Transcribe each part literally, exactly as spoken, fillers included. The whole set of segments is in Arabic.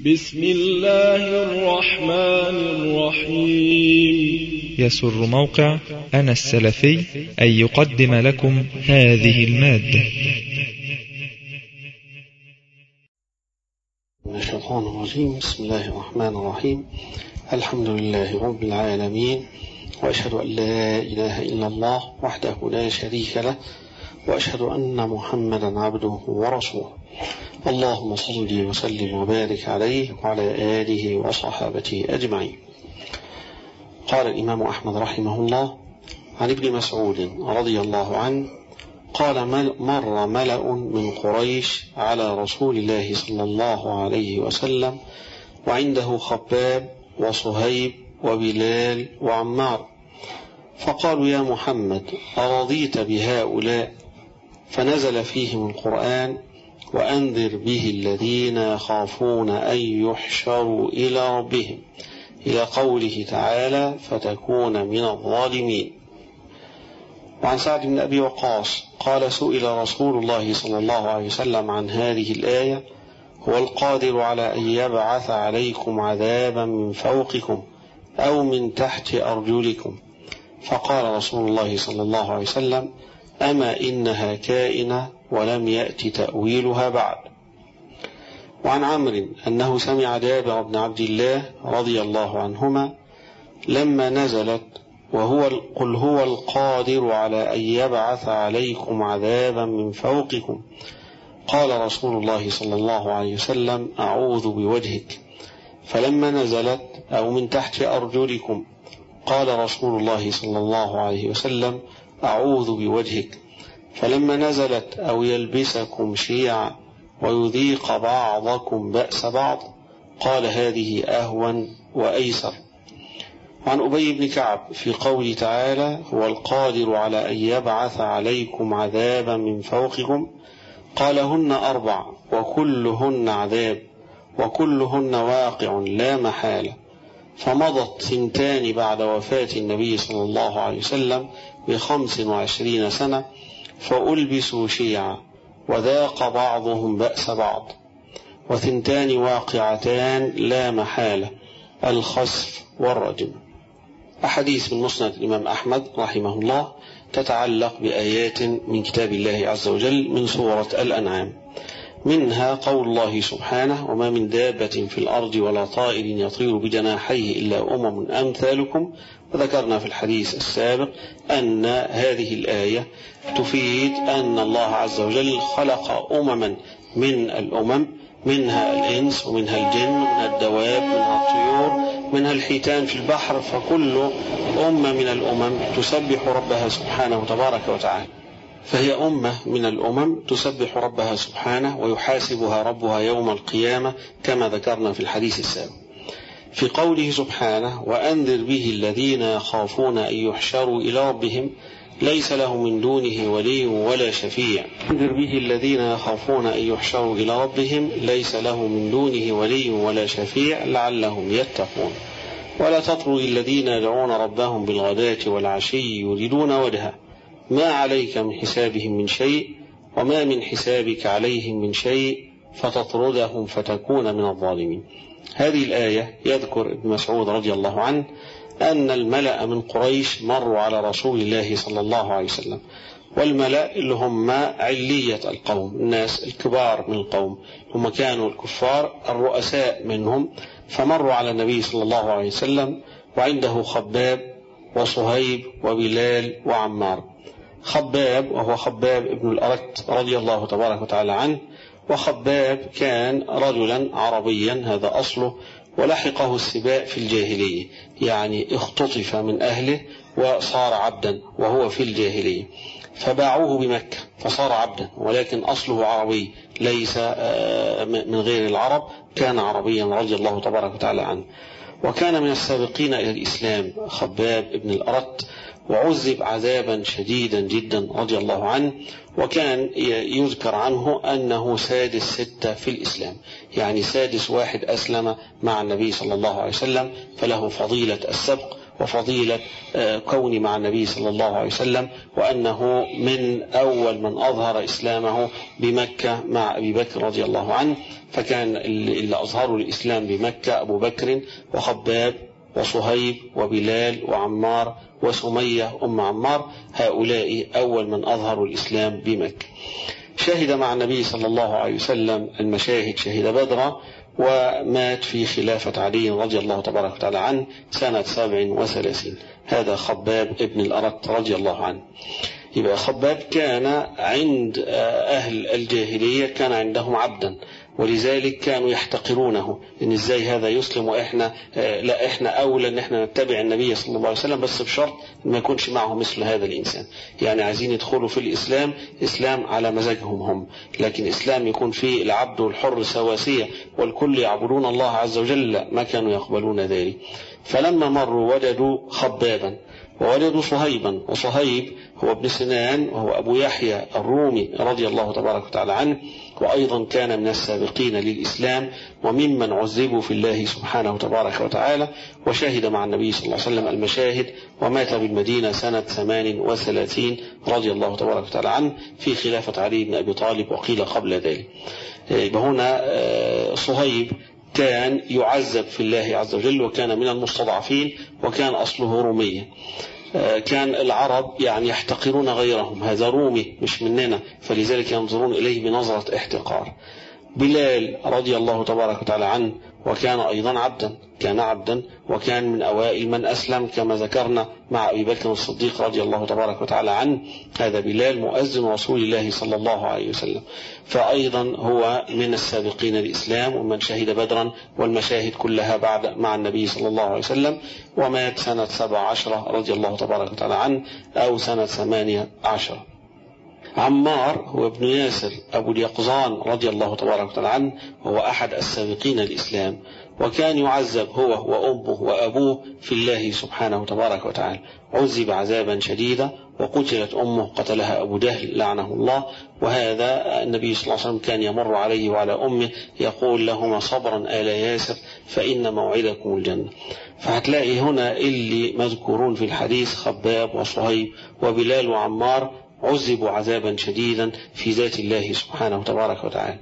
بسم الله الرحمن الرحيم. يسر موقع أنا السلفي أن يقدم لكم هذه المادة. من الشيطان الرجيم. بسم الله الرحمن الرحيم. الحمد لله رب العالمين، وأشهد أن لا إله إلا الله وحده لا شريك له، وأشهد أن محمدا عبده ورسوله. اللهم صل وسلم وبارك عليه وعلى آله وصحابته أجمعين. قال الإمام أحمد رحمه الله عن ابن مسعود رضي الله عنه قال: مر ملأ من قريش على رسول الله صلى الله عليه وسلم وعنده خباب وصهيب وبلال وعمار، فقالوا: يا محمد، أرضيت بهؤلاء؟ فنزل فيهم القرآن: وأنذر به الذين يخافون أن يحشروا إلى ربهم، إلى قوله تعالى: فتكون من الظالمين. وعن سعد بن أبي وقاص قال: سئل رسول الله صلى الله عليه وسلم عن هذه الآية: هو القادر على أن يبعث عليكم عذابا من فوقكم أو من تحت أرجلكم؟ فقال رسول الله صلى الله عليه وسلم: أما إنها كائنة ولم يأت تأويلها بعد. وعن عمرو أنه سمع جابر بن عبد الله رضي الله عنهما لما نزلت: وهو قل هو القادر على أن يبعث عليكم عذابا من فوقكم، قال رسول الله صلى الله عليه وسلم: أعوذ بوجهك. فلما نزلت: أو من تحت أرجلكم، قال رسول الله صلى الله عليه وسلم: أعوذ بوجهك. فلما نزلت: أو يلبسكم شيعا ويذيق بعضكم بأس بعض، قال: هذه أهون وأيسر. عن أبي بن كعب في قوله تعالى: هو القادر على أن يبعث عليكم عذابا من فوقكم، قال: هن أربع وكلهن عذاب وكلهن واقع لا محالة. فمضت ثنتان بعد وفاة النبي صلى الله عليه وسلم بخمس وعشرين سنة، فألبسوا شيعا وذاق بعضهم بأس بعض، وثنتان واقعتان لا محالة: الخسف والرجم. أحاديث من مسند الإمام أحمد رحمه الله تتعلق بآيات من كتاب الله عز وجل من سورة الأنعام، منها قول الله سبحانه: وما من دابة في الأرض ولا طائر يطير بجناحيه إلا أمم أمثالكم. وذكرنا في الحديث السابق أن هذه الآية تفيد أن الله عز وجل خلق أمما من الأمم، منها الإنس ومنها الجن ومنها الدواب منها الطيور منها الحيتان في البحر، فكل أمة من الأمم تسبح ربها سبحانه تبارك وتعالى، فهي أمة من الأمم تسبح ربها سبحانه ويحاسبها ربها يوم القيامة كما ذكرنا في الحديث السابق. في قوله سبحانه: وأنذر به الذين يخافون أن يحشروا إلى ربهم ليس له من دونه ولي ولا شفيع. أنذر به الذين يخافون أن يحشروا إلى ربهم ليس له من دونه ولي ولا شفيع لعلهم يتقون. ولا تطرد الذين يدعون ربهم بالغداة والعشي يريدون وجهه ما عليك من حسابهم من شيء وما من حسابك عليهم من شيء فتطردهم فتكون من الظالمين. هذه الآية يذكر ابن مسعود رضي الله عنه أن الملأ من قريش مروا على رسول الله صلى الله عليه وسلم، والملأ اللي هم علية القوم، الناس الكبار من القوم، هم كانوا الكفار الرؤساء منهم، فمروا على النبي صلى الله عليه وسلم وعنده خباب وصهيب وبلال وعمار. خباب وهو خباب ابن الأرت رضي الله تبارك وتعالى عنه، وخباب كان رجلا عربيا هذا أصله، ولحقه السباء في الجاهلية، يعني اختطف من أهله وصار عبدا وهو في الجاهلية، فباعوه بمكة فصار عبدا، ولكن أصله عربي ليس من غير العرب، كان عربيا رضي الله تبارك وتعالى عنه. وكان من السابقين إلى الإسلام خباب ابن الأرت، وعذب عذابا شديدا جدا رضي الله عنه. وكان يذكر عنه أنه سادس ستة في الإسلام، يعني سادس واحد أسلم مع النبي صلى الله عليه وسلم، فله فضيلة السبق وفضيلة كوني مع النبي صلى الله عليه وسلم، وأنه من أول من أظهر إسلامه بمكة مع أبي بكر رضي الله عنه، فكان اللي أظهروا الإسلام بمكة أبو بكر وخباب وصهيب وبلال وعمار وسمية أم عمار، هؤلاء أول من أظهروا الإسلام بمكة. شهد مع النبي صلى الله عليه وسلم المشاهد، شهد بدرا، ومات في خلافة علي رضي الله تبارك وتعالى عنه سنة سبع وثلاثين. هذا خباب ابن الأرت رضي الله عنه. يبقى خباب كان عند أهل الجاهلية كان عندهم عبدا، ولذلك كانوا يحتقرونه، ان ازاي هذا يسلم واحنا لا احنا اولى ان احنا نتبع النبي صلى الله عليه وسلم، بس بشرط ما يكونش معه مثل هذا الانسان. يعني عايزين يدخلوا في الاسلام اسلام على مزاجهم هم، لكن اسلام يكون فيه العبد والحر سواسية والكل يعبدون الله عز وجل، ما كانوا يقبلون ذلك. فلما مروا وجدوا خبابا ووجدوا صهيبا، وصهيب هو ابن سنان وهو أبو يحيى الرومي رضي الله تبارك وتعالى عنه، وأيضا كان من السابقين للإسلام وممن عذبوا في الله سبحانه تبارك وتعالى، وشهد مع النبي صلى الله عليه وسلم المشاهد، ومات بالمدينة سنة ثمان وثلاثين رضي الله تبارك وتعالى عنه في خلافة علي بن أبي طالب، وقيل قبل ذلك. هنا صهيب كان يعذب في الله عز وجل، وكان من المستضعفين، وكان أصله روميا. كان العرب يعني يحتقرون غيرهم، هذا رومي مش مننا، فلذلك ينظرون إليه بنظرة احتقار. بلال رضي الله تبارك وتعالى عنه، وكان أيضا عبدا، كان عبدا وكان من أوائل من أسلم كما ذكرنا مع أبي بكر الصديق رضي الله تبارك وتعالى عنه. هذا بلال مؤذن رسول الله صلى الله عليه وسلم، فأيضا هو من السابقين الإسلام ومن شهد بدرا والمشاهد كلها بعد مع النبي صلى الله عليه وسلم، ومات سنة سبع عشرة رضي الله تبارك وتعالى عنه أو سنة ثمانية عشر. عمار هو ابن ياسر أبو اليقظان رضي الله تبارك وتعالى عنه، وهو أحد السابقين الإسلام، وكان يعذب هو وأمه وأبوه في الله سبحانه تبارك وتعالى. عذب عذابا شديدا، وقتلت أمه قتلها أبو جهل لعنه الله. وهذا النبي صلى الله عليه وسلم كان يمر عليه وعلى أمه يقول لهما صبرا آل ياسر فإن موعدكم الجنة. فهتلاقي هنا اللي مذكورون في الحديث خباب وصهيب وبلال وعمار عذبوا عذابا شديدا في ذات الله سبحانه تبارك وتعالى.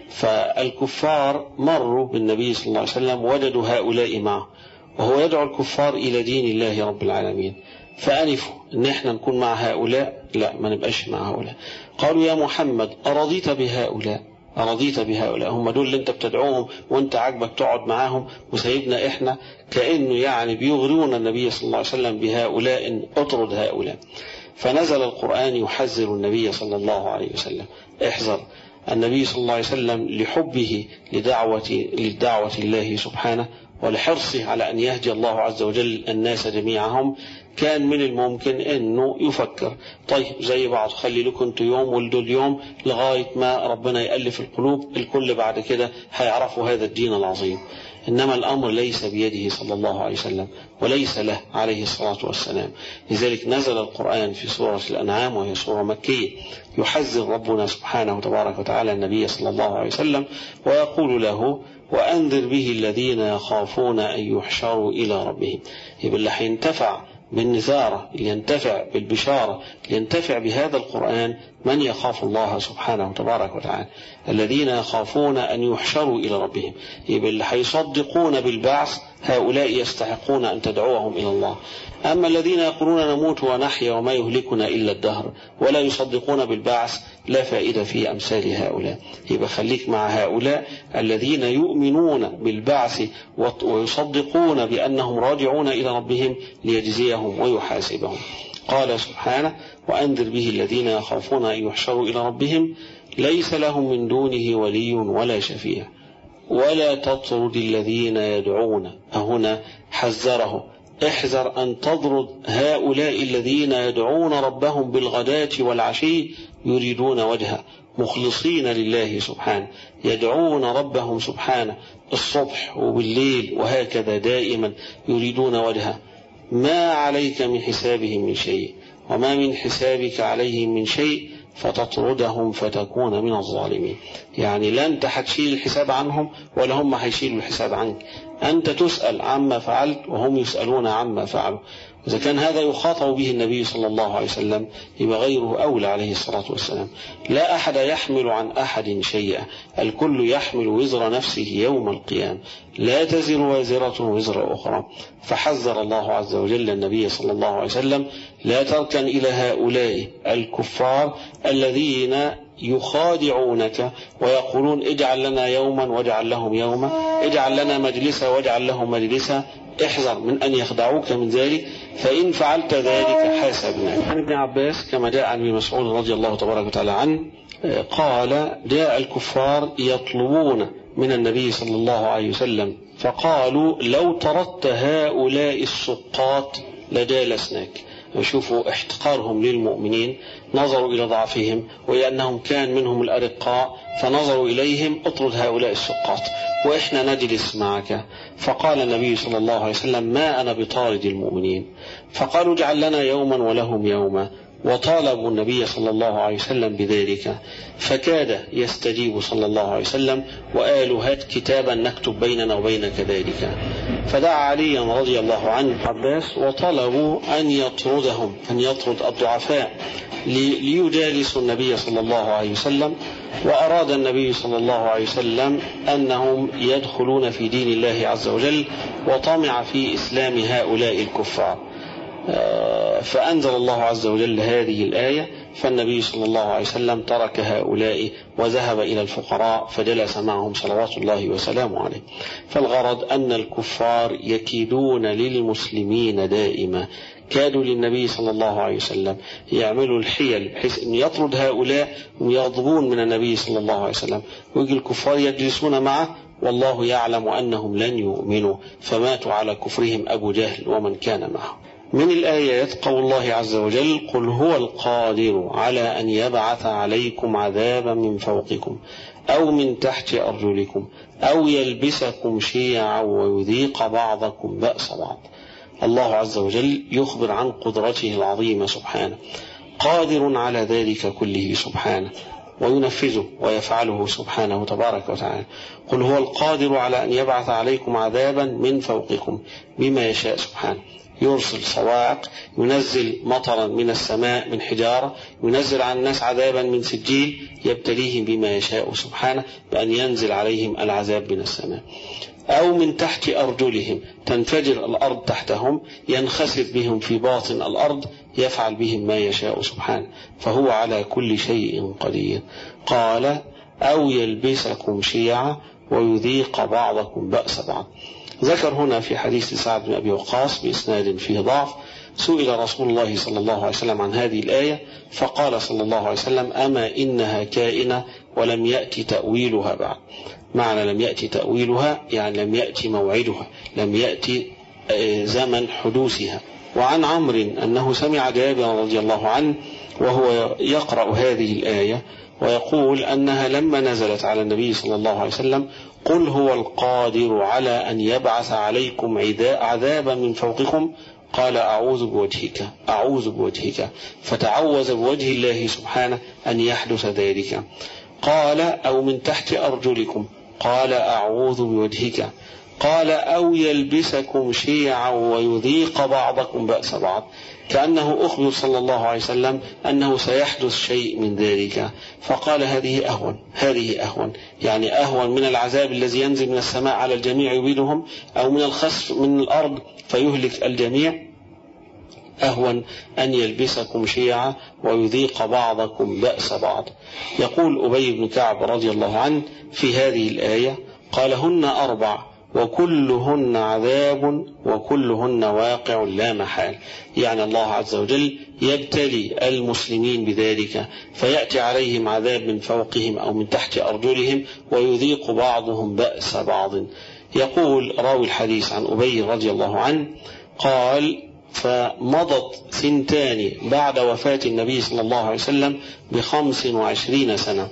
فالكفار مروا بالنبي صلى الله عليه وسلم وجدوا هؤلاء معه، وهو يدعو الكفار إلى دين الله رب العالمين، فأنفوا إن احنا نكون مع هؤلاء، لا ما نبقاش مع هؤلاء. قالوا يا محمد أرضيت بهؤلاء، أرضيت بهؤلاء، هم دول اللي انت بتدعوهم وانت عاجبك تقعد معاهم وسيبنا احنا، كأنه يعني بيغرون النبي صلى الله عليه وسلم بهؤلاء، اطرد هؤلاء. فنزل القرآن يحذر النبي صلى الله عليه وسلم، احذر. النبي صلى الله عليه وسلم لحبه لدعوة للدعوة الله سبحانه ولحرصه على أن يهدي الله عز وجل الناس جميعهم، كان من الممكن أنه يفكر طيب زي بعض، خلي لكم انتوا يوم ولدوا اليوم لغاية ما ربنا يألف القلوب، الكل بعد كده هيعرفوا هذا الدين العظيم. إنما الأمر ليس بيده صلى الله عليه وسلم وليس له عليه الصلاة والسلام. لذلك نزل القرآن في سورة الأنعام وهي سورة مكية، يحذر ربنا سبحانه وتبارك وتعالى النبي صلى الله عليه وسلم ويقول له وأنذر به الذين يخافون أن يحشروا إلى ربهم. يبقى اللي هينتفع بالنذارة، لينتفع بالبشارة، لينتفع بهذا القرآن من يخاف الله سبحانه وتبارك وتعالى، الذين يخافون أن يحشروا إلى ربهم. يبقى اللي هيصدقون بالبعث هؤلاء يستحقون أن تدعوهم إلى الله. أما الذين يقولون نموت ونحيا وما يهلكنا إلا الدهر ولا يصدقون بالبعث لا فائدة في أمثال هؤلاء. يبقى خليك مع هؤلاء الذين يؤمنون بالبعث ويصدقون بأنهم راجعون إلى ربهم ليجزيهم ويحاسبهم. قال سبحانه وأنذر به الذين يخافون أن يحشروا إلى ربهم ليس لهم من دونه ولي ولا شفيع ولا تطرد الذين يدعون. هنا حذره، احذر أن تطرد هؤلاء الذين يدعون ربهم بالغداة والعشي يريدون وجهه مخلصين لله سبحانه، يدعون ربهم سبحانه الصبح وبالليل وهكذا دائما يريدون وجهه. ما عليك من حسابهم من شيء وما من حسابك عليهم من شيء فتطردهم فتكون من الظالمين. يعني لا انت هتشيل الحساب عنهم ولا هم هيشيلوا الحساب عنك، أنت تسأل عما فعلت وهم يسألون عما فعلوا. إذا كان هذا يخاطب به النبي صلى الله عليه وسلم يبقى غيره أولى عليه الصلاة والسلام. لا أحد يحمل عن أحد شيئا، الكل يحمل وزر نفسه يوم القيامة، لا تزر وازرة وزر أخرى. فحذر الله عز وجل النبي صلى الله عليه وسلم لا تركن إلى هؤلاء الكفار الذين يخادعونك ويقولون اجعل لنا يوما واجعل لهم يوما، اجعل لنا مجلسا واجعل لهم مجلسا. احذر من أن يخدعوك من ذلك، فإن فعلت ذلك حاسبناك. عن ابن عباس كما جاء عن ابن مسعود رضي الله تبارك وتعالى عنه قال جاء الكفار يطلبون من النبي صلى الله عليه وسلم فقالوا لو طردت هؤلاء السقاط لجالسناك. يشوفوا احتقارهم للمؤمنين، نظروا إلى ضعفهم وإلى أنهم كان منهم الأرقاء، فنظروا إليهم اطرد هؤلاء السقاط وإحنا نجلس معك. فقال النبي صلى الله عليه وسلم ما أنا بطارد المؤمنين. فقالوا اجعل لنا يوما ولهم يوما، وطالبوا النبي صلى الله عليه وسلم بذلك، فكاد يستجيب صلى الله عليه وسلم وقالوا هات كتابا نكتب بيننا وبينك ذلك. فدعا عليا رضي الله عنه عباس وطلبوا أن يطردهم، أن يطرد الضعفاء ليجالسوا النبي صلى الله عليه وسلم. وأراد النبي صلى الله عليه وسلم أنهم يدخلون في دين الله عز وجل، وطمع في إسلام هؤلاء الكفار. فأنزل الله عز وجل هذه الآية، فالنبي صلى الله عليه وسلم ترك هؤلاء وذهب إلى الفقراء فجلس معهم صلوات الله وسلامه عليه. فالغرض أن الكفار يكيدون للمسلمين دائما، كادوا للنبي صلى الله عليه وسلم، يعملوا الحيل بحيث أن يطرد هؤلاء ويغضبون من النبي صلى الله عليه وسلم، ويجي الكفار يجلسون معه والله يعلم أنهم لن يؤمنوا، فماتوا على كفرهم أبو جهل ومن كان معه. من الآيات قول الله عز وجل قل هو القادر على أن يبعث عليكم عذابا من فوقكم أو من تحت أرجلكم أو يلبسكم شيعا ويذيق بعضكم بأس بعض. الله عز وجل يخبر عن قدرته العظيمة سبحانه، قادر على ذلك كله سبحانه، وينفذه ويفعله سبحانه تبارك وتعالى. قل هو القادر على أن يبعث عليكم عذابا من فوقكم بما يشاء سبحانه، يرسل صواعق، ينزل مطرا من السماء من حجارة، ينزل على الناس عذابا من سجيل، يبتليهم بما يشاء سبحانه بأن ينزل عليهم العذاب من السماء. أو من تحت أرجلهم، تنفجر الأرض تحتهم، ينخسف بهم في باطن الأرض، يفعل بهم ما يشاء سبحانه، فهو على كل شيء قدير. قال أو يلبسكم شيعا ويذيق بعضكم بأس بعض. ذكر هنا في حديث سعد بن أبي وقاص بإسناد فيه ضعف، سئل رسول الله صلى الله عليه وسلم عن هذه الآية فقال صلى الله عليه وسلم أما إنها كائنة ولم يأتي تأويلها بعد. معنى لم يأتي تأويلها يعني لم يأتي موعدها، لم يأتي زمن حدوثها. وعن عمرو أنه سمع جابر رضي الله عنه وهو يقرأ هذه الآية ويقول أنها لما نزلت على النبي صلى الله عليه وسلم قل هو القادر على أن يبعث عليكم عذابا من فوقكم، قال أعوذ بوجهك أعوذ بوجهك، فتعوذ بوجه الله سبحانه أن يحدث ذلك. قال أو من تحت أرجلكم، قال أعوذ بوجهك. قال أو يلبسكم شيعا ويذيق بعضكم بأس بعض، كأنه أخبر صلى الله عليه وسلم أنه سيحدث شيء من ذلك، فقال هذه أهون هذه أهون يعني أهون من العذاب الذي ينزل من السماء على الجميع يبيدهم، أو من الخسف من الأرض فيهلك الجميع، أهون أن يلبسكم شيعا ويذيق بعضكم بأس بعض. يقول أبي بن كعب رضي الله عنه في هذه الآية قال هن أربع وكلهن عذاب وكلهن واقع لا محال، يعني الله عز وجل يبتلي المسلمين بذلك، فيأتي عليهم عذاب من فوقهم أو من تحت أرجلهم ويذيق بعضهم بأس بعض. يقول راوي الحديث عن أبي رضي الله عنه قال فمضت ثنتان بعد وفاة النبي صلى الله عليه وسلم بخمس وعشرين سنة.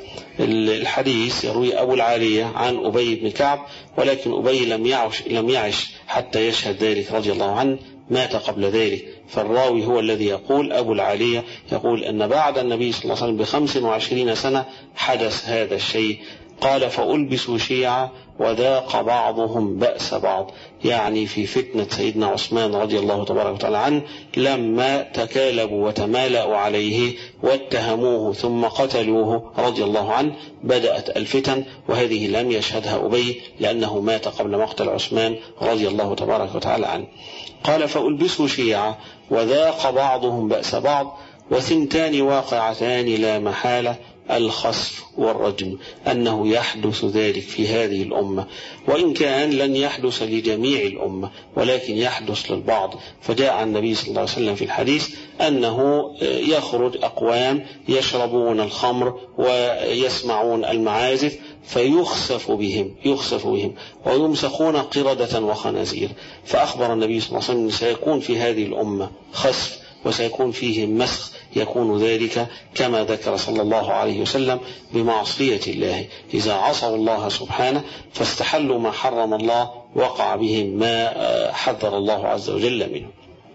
الحديث يروي أبو العالية عن أبي بن كعب، ولكن أبي لم يعش, لم يعش حتى يشهد ذلك رضي الله عنه، مات قبل ذلك. فالراوي هو الذي يقول أبو العالية يقول أن بعد النبي صلى الله عليه وسلم بخمس وعشرين سنة حدث هذا الشيء قال فألبسوا شيعا وذاق بعضهم بأس بعض، يعني في فتنة سيدنا عثمان رضي الله تبارك وتعالى عنه لما تكالبوا وتمالأوا عليه واتهموه ثم قتلوه رضي الله عنه بدأت الفتن، وهذه لم يشهدها أبي لأنه مات قبل مقتل عثمان رضي الله تبارك وتعالى عنه. قال فألبسوا شيعا وذاق بعضهم بأس بعض، وثنتان واقعتان لا محالة، الخسف والرجم، أنه يحدث ذلك في هذه الأمة، وإن كان لن يحدث لجميع الأمة ولكن يحدث للبعض. فجاء عن النبي صلى الله عليه وسلم في الحديث أنه يخرج أقوام يشربون الخمر ويسمعون المعازف فيخسف بهم يخسف بهم ويمسخون قردة وخنازير. فأخبر النبي صلى الله عليه وسلم سيكون في هذه الأمة خسف وسيكون فيه مسخ، يكون ذلك كما ذكر صلى الله عليه وسلم بمعصية الله، إذا عصوا الله سبحانه فاستحلوا ما حرم الله وقع بهم ما حذر الله عز وجل منه.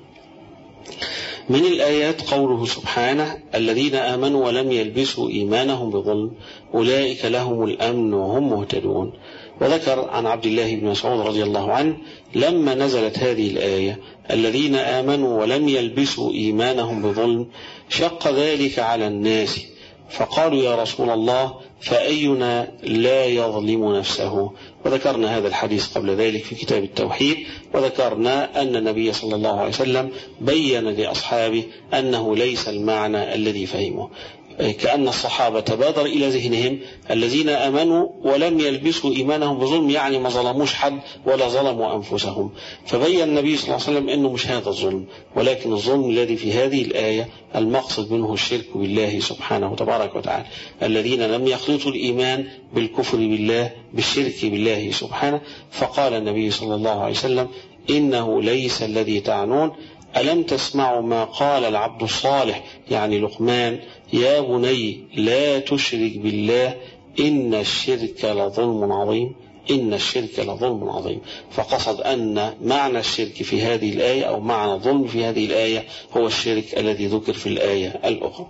من الآيات قوله سبحانه الذين آمنوا ولم يلبسوا إيمانهم بظلم أولئك لهم الأمن وهم مهتدون. وذكر عن عبد الله بن مسعود رضي الله عنه لما نزلت هذه الآية الذين آمنوا ولم يلبسوا إيمانهم بظلم شق ذلك على الناس، فقالوا يا رسول الله فأينا لا يظلم نفسه. وذكرنا هذا الحديث قبل ذلك في كتاب التوحيد، وذكرنا أن النبي صلى الله عليه وسلم بين لأصحابه أنه ليس المعنى الذي فهمه، كأن الصحابة تبادر إلى ذهنهم الذين آمنوا ولم يلبسوا إيمانهم بظلم، يعني ما ظلموش حد ولا ظلموا أنفسهم. فبين النبي صلى الله عليه وسلم أنه مش هذا الظلم، ولكن الظلم الذي في هذه الآية المقصد منه الشرك بالله سبحانه تبارك وتعالى، الذين لم يخلطوا الإيمان بالكفر بالله بالشرك بالله سبحانه. فقال النبي صلى الله عليه وسلم إنه ليس الذي تعنون، ألم تسمعوا ما قال العبد الصالح يعني لقمان يا بني لا تشرك بالله إن الشرك لظلم عظيم إن الشرك لظلم عظيم. فقصد أن معنى الشرك في هذه الآية أو معنى الظلم في هذه الآية هو الشرك الذي ذكر في الآية الأخرى.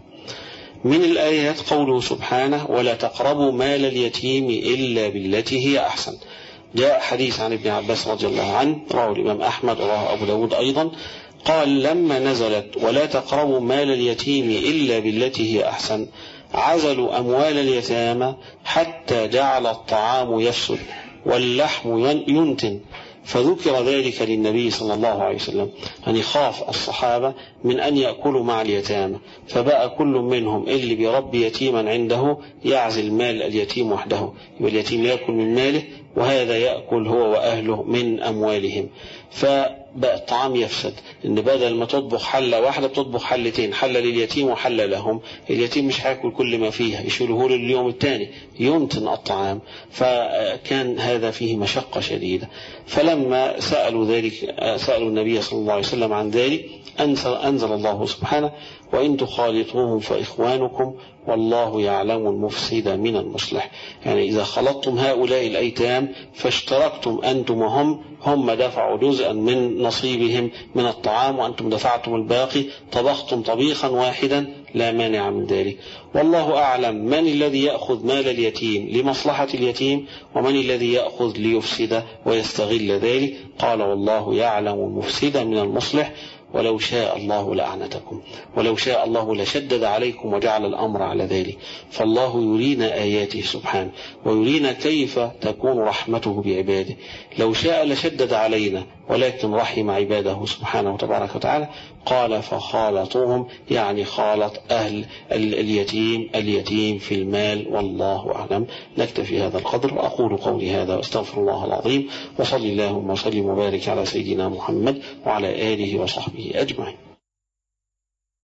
من الآيات قوله سبحانه ولا تقربوا مال اليتيم إلا بالتي هي أحسن. جاء حديث عن ابن عباس رضي الله عنه رواه الإمام أحمد ورواه أبو داود أيضا، قال لما نزلت ولا تقربوا مال اليتيم إلا بالتي هي أحسن عزلوا أموال اليتامى حتى جعل الطعام يفسد واللحم ينتن، فذكر ذلك للنبي صلى الله عليه وسلم أن يخاف الصحابة من أن يأكلوا مع اليتامى، فبقى كل منهم اللي بيربي يتيما عنده يعزل مال اليتيم وحده، يبقى اليتيم يأكل من ماله وهذا يأكل هو وأهله من أموالهم، فبقى الطعام يفسد. إن بدل ما تطبخ حلة واحدة بتطبخ حلتين، حلة لليتيم وحلة لهم، اليتيم مش هياكل كل ما فيها يشيله له اليوم الثاني ينتن الطعام، فكان هذا فيه مشقة شديدة. فلما سألوا ذلك سألوا النبي صلى الله عليه وسلم عن ذلك أنزل الله سبحانه وإن تخالطوهم فإخوانكم والله يعلم المفسد من المصلح. يعني إذا خلطتم هؤلاء الأيتام فاشتركتم أنتم وهم، هم دفعوا جزءا من نصيبهم من الطعام وأنتم دفعتم الباقي، طبختم طبيخا واحدا لا مانع من ذلك. والله أعلم من الذي يأخذ مال اليتيم لمصلحة اليتيم ومن الذي يأخذ ليفسد ويستغل ذلك. قال والله يعلم المفسد من المصلح ولو شاء الله لأعنتكم، ولو شاء الله لشدد عليكم وجعل الأمر على ذلك. فالله يرينا آياته سبحانه ويرينا كيف تكون رحمته بعباده. لو شاء لشدد علينا ولكن رحم عباده سبحانه وتبارك وتعالى. قال فخالطوهم يعني خالط أهل اليتيم اليتيم في المال. والله أعلم. نكتفي هذا القدر وأقول قولي هذا واستغفر الله العظيم وصلي اللهم وسلم وبارك على سيدنا محمد وعلى آله وصحبه أجمعين.